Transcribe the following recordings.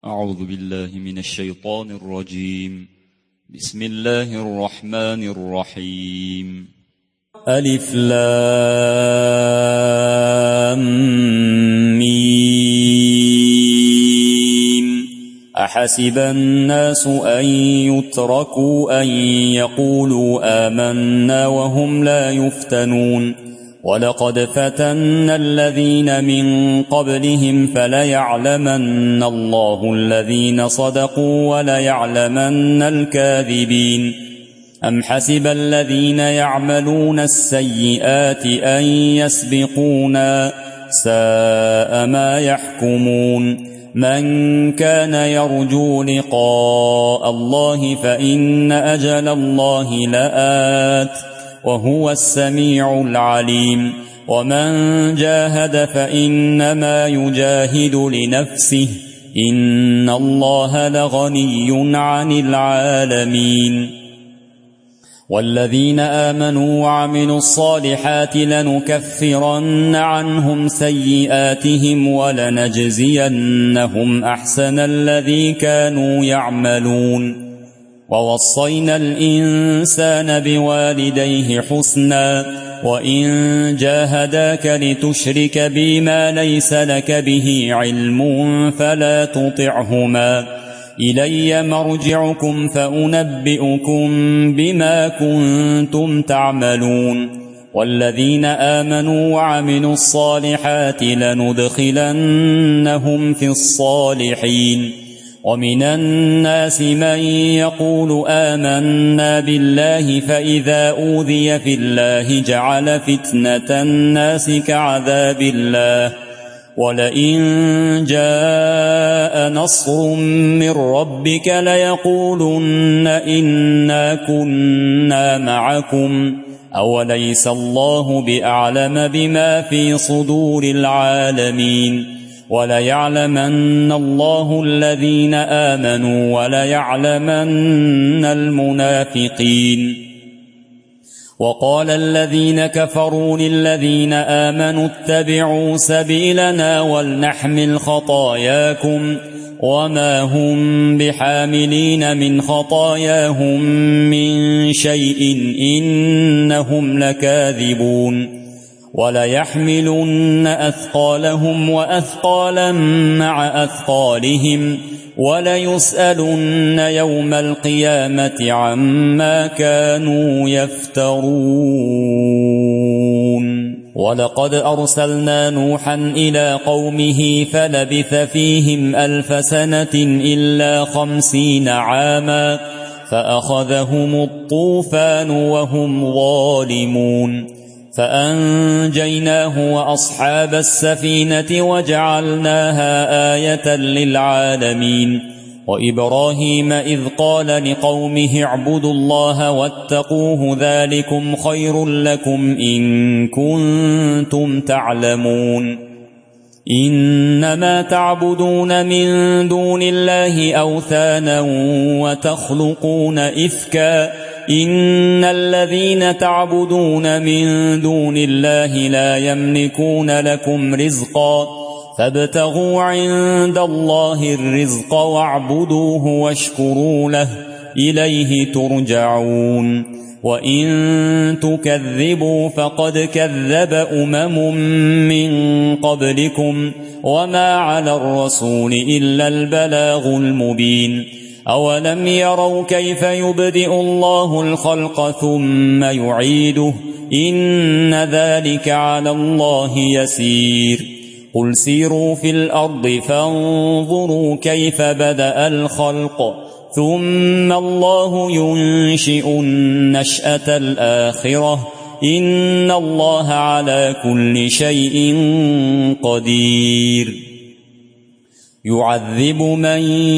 أعوذ بالله من الشيطان الرجيم. بسم الله الرحمن الرحيم. ألف لام ميم. أحسب الناس أن يتركوا أن يقولوا آمنا وهم لا يفتنون ولقد فتنا الذين من قبلهم فليعلمن الله الذين صدقوا وليعلمن الكاذبين. أم حسب الذين يعملون السيئات أن يسبقونا ساء ما يحكمون. من كان يرجو لقاء الله فإن أجل الله لآت وهو السميع العليم. ومن جاهد فإنما يجاهد لنفسه إن الله لغني عن العالمين. والذين آمنوا وعملوا الصالحات لنكفرن عنهم سيئاتهم ولنجزينهم أحسن الذي كانوا يعملون. ووصينا الإنسان بوالديه حسنا وإن جاهداك لتشرك بي ما ليس لك به علم فلا تطعهما إلي مرجعكم فأنبئكم بما كنتم تعملون. والذين آمنوا وعملوا الصالحات لندخلنهم في الصالحين. ومن الناس من يقول آمنا بالله فإذا أوذي في الله جعل فتنة الناس كعذاب الله ولئن جاء نصر من ربك ليقولن إنا كنا معكم أوليس الله بأعلم بما في صدور العالمين. وليعلمن الله الذين آمنوا وليعلمن المنافقين. وقال الذين كفروا للذين آمنوا اتبعوا سبيلنا ولنحمل خطاياكم وما هم بحاملين من خطاياهم من شيء إنهم لكاذبون. وليحملن أثقالهم وأثقالا مع أثقالهم وليسألن يوم القيامة عما كانوا يفترون. ولقد أرسلنا نوحا إلى قومه فلبث فيهم 1000 سنة إلا 50 عاما فأخذهم الطوفان وهم ظالمون فأنجيناه وأصحاب السفينة وجعلناها آية للعالمين. وإبراهيم إذ قال لقومه اعبدوا الله واتقوه ذلكم خير لكم إن كنتم تعلمون. إنما تعبدون من دون الله أوثانا وتخلقون إفكا إن الذين تعبدون من دون الله لا يملكون لكم رزقا فابتغوا عند الله الرزق واعبدوه واشكروا له إليه ترجعون. وإن تكذبوا فقد كذب من قبلكم وما على الرسول إلا البلاغ المبين. أولم يروا كيف يبدئ الله الخلق ثم يعيده إن ذلك على الله يسير. قل سيروا في الأرض فانظروا كيف بدأ الخلق ثم الله ينشئ النشأة الآخرة إن الله على كل شيء قدير. يعذب من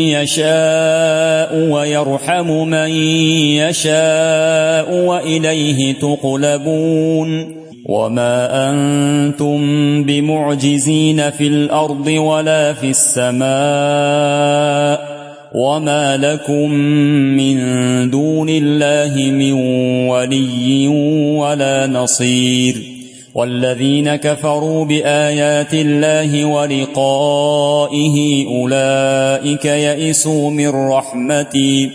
يشاء ويرحم من يشاء وإليه تقلبون. وما أنتم بمعجزين في الأرض ولا في السماء وما لكم من دون الله من ولي ولا نصير. والذين كفروا بآيات الله ولقائه أولئك يئسوا من رحمتي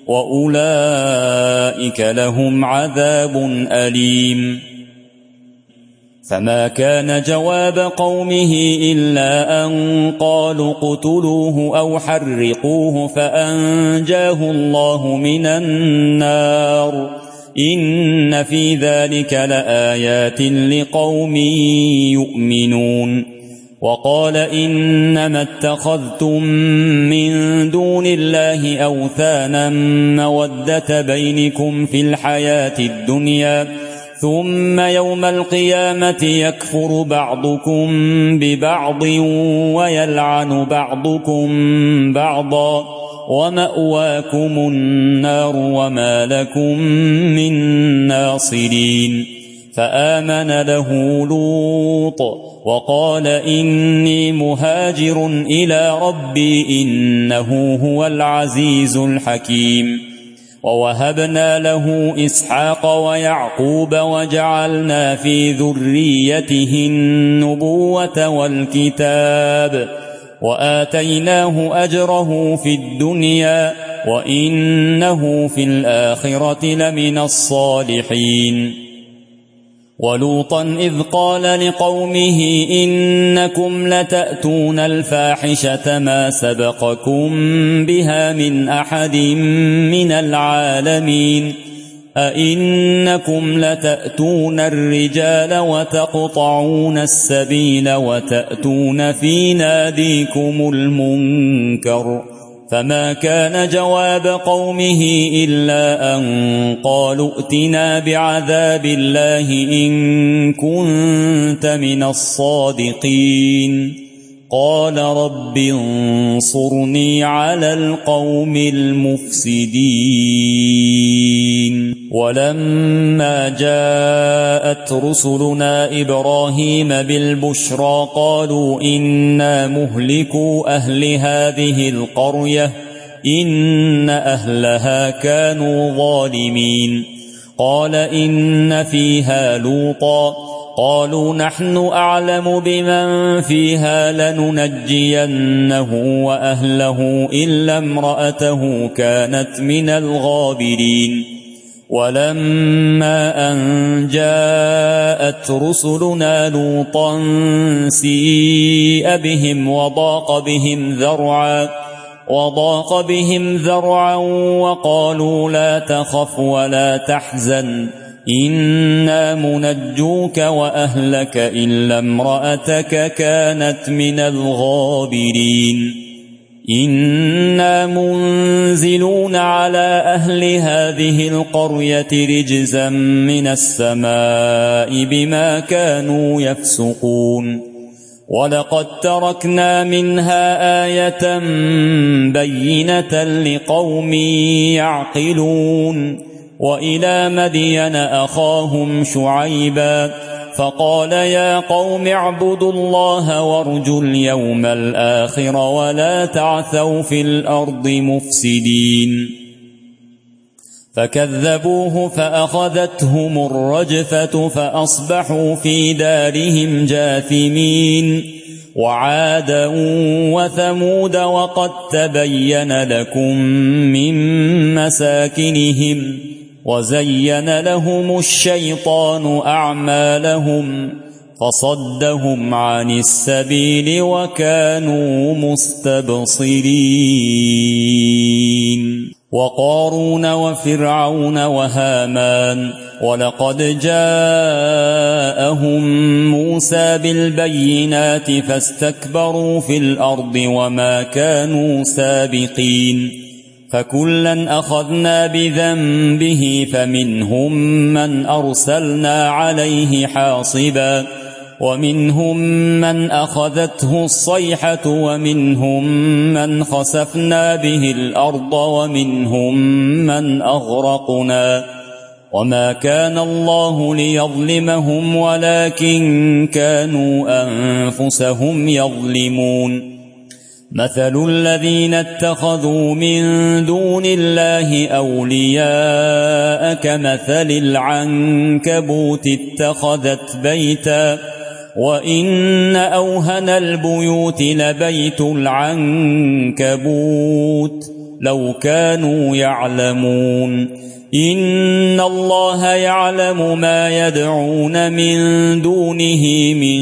وأولئك لهم عذاب أليم. فما كان جواب قومه إلا أن قالوا اقتلوه أو حرقوه فأنجاه الله من النار. إن في ذلك لآيات لقوم يؤمنون. وقال إنما اتخذتم من دون الله أوثانا مودة بينكم في الحياة الدنيا ثم يوم القيامة يكفر بعضكم ببعض ويلعن بعضكم بعضا ومأواكم النار وما لكم من ناصرين. فآمن له لوط وقال إني مهاجر إلى ربي إنه هو العزيز الحكيم. ووهبنا له إسحاق ويعقوب وجعلنا في ذريته النبوة والكتاب وآتيناه أجره في الدنيا وإنه في الآخرة لمن الصالحين. ولوطا إذ قال لقومه إنكم لتأتون الفاحشة ما سبقكم بها من أحد من العالمين أئنكم لتأتون الرجال وتقطعون السبيل وتأتون في ناديكم المنكر. فما كان جواب قومه إلا أن قالوا ائتنا بعذاب الله إن كنت من الصادقين. قال رب انصرني على القوم المفسدين. ولما جاءت رسلنا إبراهيم بالبشرى قالوا إنا مهلكو أهل هذه القرية إن أهلها كانوا ظالمين. قال إن فيها لوطا قالوا نحن أعلم بمن فيها لننجينه وأهله إلا امرأته كانت من الغابرين. ولما أن جاءت رسلنا لوطا سيء بهم وضاق بهم ذرعا وقالوا لا تخف ولا تحزن إنا منجوك وأهلك إلا امرأتك كانت من الغابرين. إنا منزلون على أهل هذه القرية رجزا من السماء بما كانوا يفسقون. ولقد تركنا منها آية بينة لقوم يعقلون. وإلى مدين أخاهم شعيبا فقال يا قوم اعبدوا الله وارجوا اليوم الآخر ولا تعثوا في الأرض مفسدين. فكذبوه فأخذتهم الرجفة فأصبحوا في دارهم جاثمين. وعادا وثمود وقد تبين لكم من مساكنهم وزين لهم الشيطان أعمالهم فصدهم عن السبيل وكانوا مستبصرين. وقارون وفرعون وهامان ولقد جاءهم موسى بالبينات فاستكبروا في الأرض وما كانوا سابقين. فكلا أخذنا بذنبه فمنهم من أرسلنا عليه حاصبا ومنهم من أخذته الصيحة ومنهم من خسفنا به الأرض ومنهم من أغرقنا. وما كان الله ليظلمهم ولكن كانوا أنفسهم يظلمون. مثل الذين اتخذوا من دون الله أولياء كمثل العنكبوت اتخذت بيتا وإن أوهن البيوت لبيت العنكبوت لو كانوا يعلمون إن الله يعلم ما يدعون من دونه من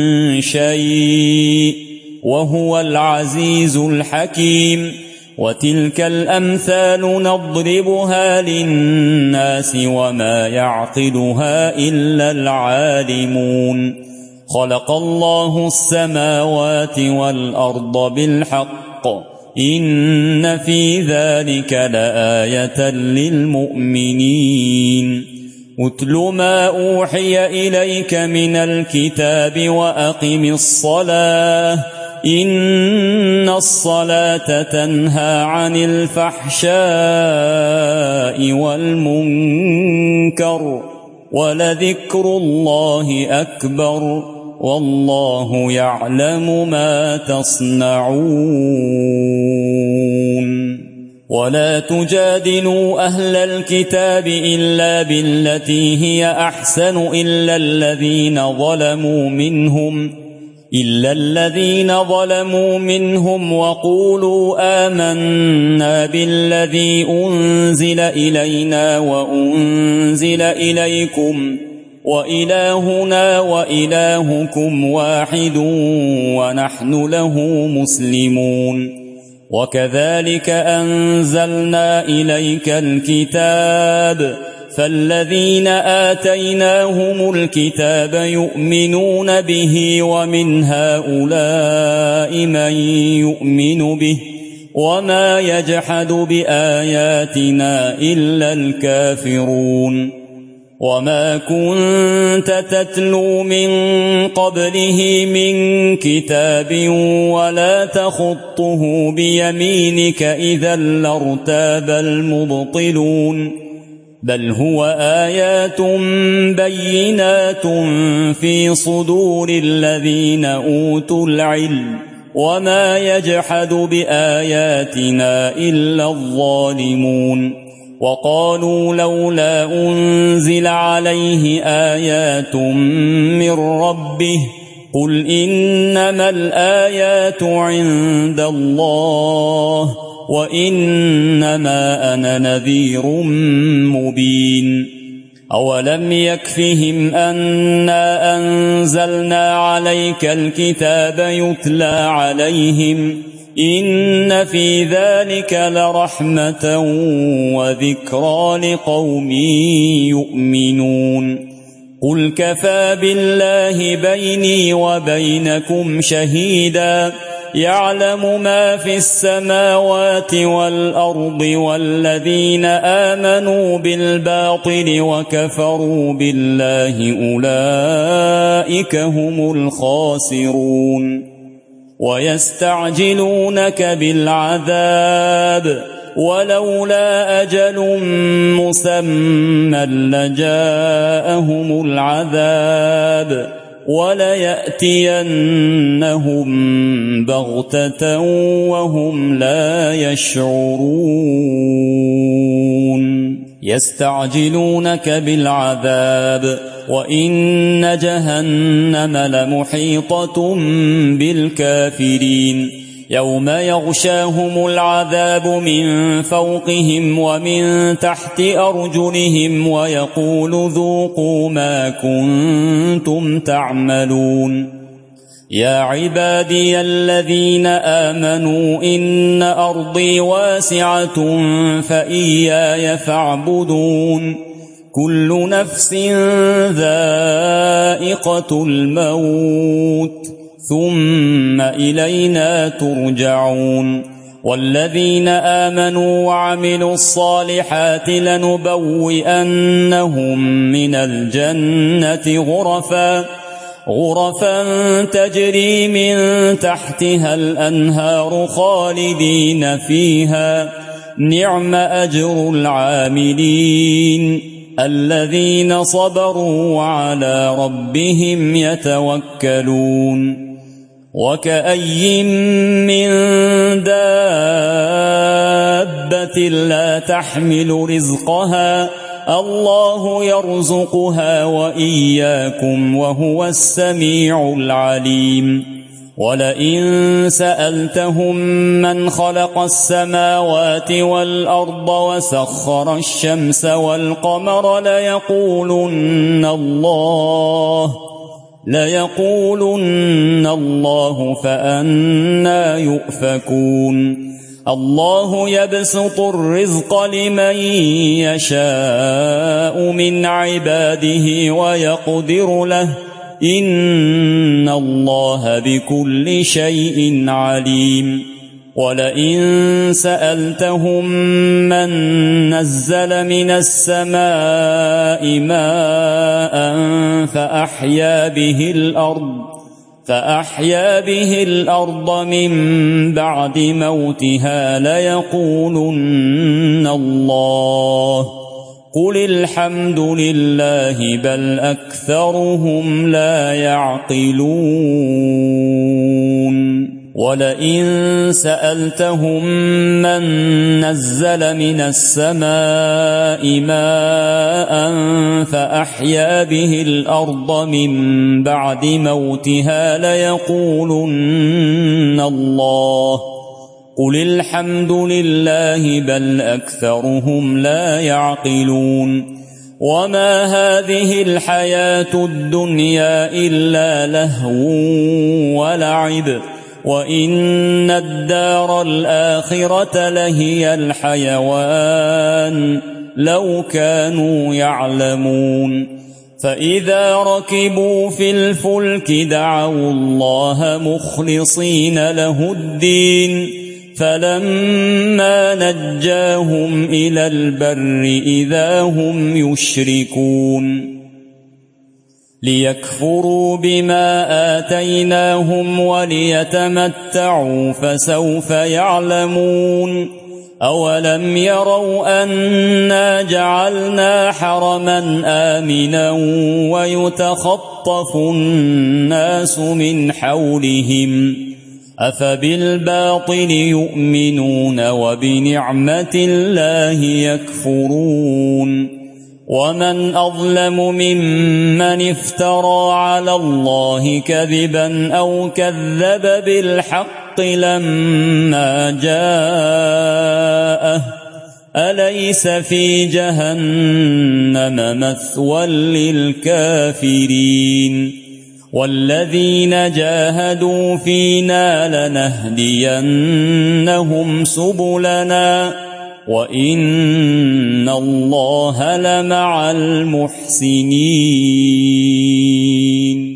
شيء وهو العزيز الحكيم وتلك الأمثال نضربها للناس وما يعقلها إلا العالمون خلق الله السماوات والأرض بالحق إن في ذلك لآية للمؤمنين أتل ما أوحي إليك من الكتاب وأقم الصلاة إن الصلاة تنهى عن الفحشاء والمنكر ولذكر الله أكبر والله يعلم ما تصنعون ولا تجادلوا أهل الكتاب إلا بالتي هي أحسن إلا الذين ظلموا منهم وقولوا آمنا بالذي أنزل إلينا وأنزل إليكم وإلهنا وإلهكم واحد ونحن له مسلمون وكذلك أنزلنا إليك الكتاب فالذين آتيناهم الكتاب يؤمنون به ومن هؤلاء من يؤمن به وما يجحد بآياتنا إلا الكافرون وما كنت تتلو من قبله من كتاب ولا تخطه بيمينك إذا لارتاب المبطلون بل هو آيات بينات في صدور الذين أوتوا العلم وما يجحد بآياتنا إلا الظالمون وقالوا لولا أنزل عليه آيات من ربه قل إنما الآيات عند الله وإنما أنا نذير مبين أولم يكفهم أنا أنزلنا عليك الكتاب يتلى عليهم إن في ذلك لرحمة وذكرى لقوم يؤمنون قل كفى بالله بيني وبينكم شهيدا يعلم ما في السماوات والأرض والذين آمنوا بالباطل وكفروا بالله أولئك هم الخاسرون ويستعجلونك بالعذاب ولولا أجل مسمى لجاءهم العذاب وليأتينهم بغتة وهم لا يشعرون يستعجلونك بالعذاب وإن جهنم لمحيطة بالكافرين يوم يغشاهم العذاب من فوقهم ومن تحت أرجلهم ويقول ذوقوا ما كنتم تعملون يا عبادي الذين آمنوا إن أرضي واسعة فإياي فاعبدون كل نفس ذائقة الموت ثم إلينا ترجعون والذين آمنوا وعملوا الصالحات لنبوئنهم من الجنة غرفا تجري من تحتها الأنهار خالدين فيها نعم أجر العاملين الذين صبروا وعلى ربهم يتوكلون وكأي من دابة لا تحمل رزقها الله يرزقها وإياكم وهو السميع العليم ولئن سألتهم من خلق السماوات والأرض وسخر الشمس والقمر ليقولن الله فأنى يؤفكون الله يبسط الرزق لمن يشاء من عباده ويقدر له إن الله بكل شيء عليم ولئن سألتهم من نزل من السماء ماء فأحيا به الأرض من بعد موتها ليقولن الله قل الحمد لله بل أكثرهم لا يعقلون ولئن سألتهم من نزل من السماء ماء فأحيا به الأرض من بعد موتها ليقولن الله قل الحمد لله بل أكثرهم لا يعقلون وما هذه الحياة الدنيا إلا لهو ولعب وإن الدار الآخرة لهي الحيوان لو كانوا يعلمون فإذا ركبوا في الفلك دعوا الله مخلصين له الدين فلما نجاهم إلى البر إذا هم يشركون ليكفروا بما آتيناهم وليتمتعوا فسوف يعلمون أولم يروا أنا جعلنا حرما آمنا ويتخطف الناس من حولهم أفبالباطل يؤمنون وبنعمة الله يكفرون ومن أظلم ممن افترى على الله كذبا أو كذب بالحق لما جاءه أليس في جهنم مثوى للكافرين والذين جاهدوا فينا لنهدينهم سبلنا وإن الله لمع المحسنين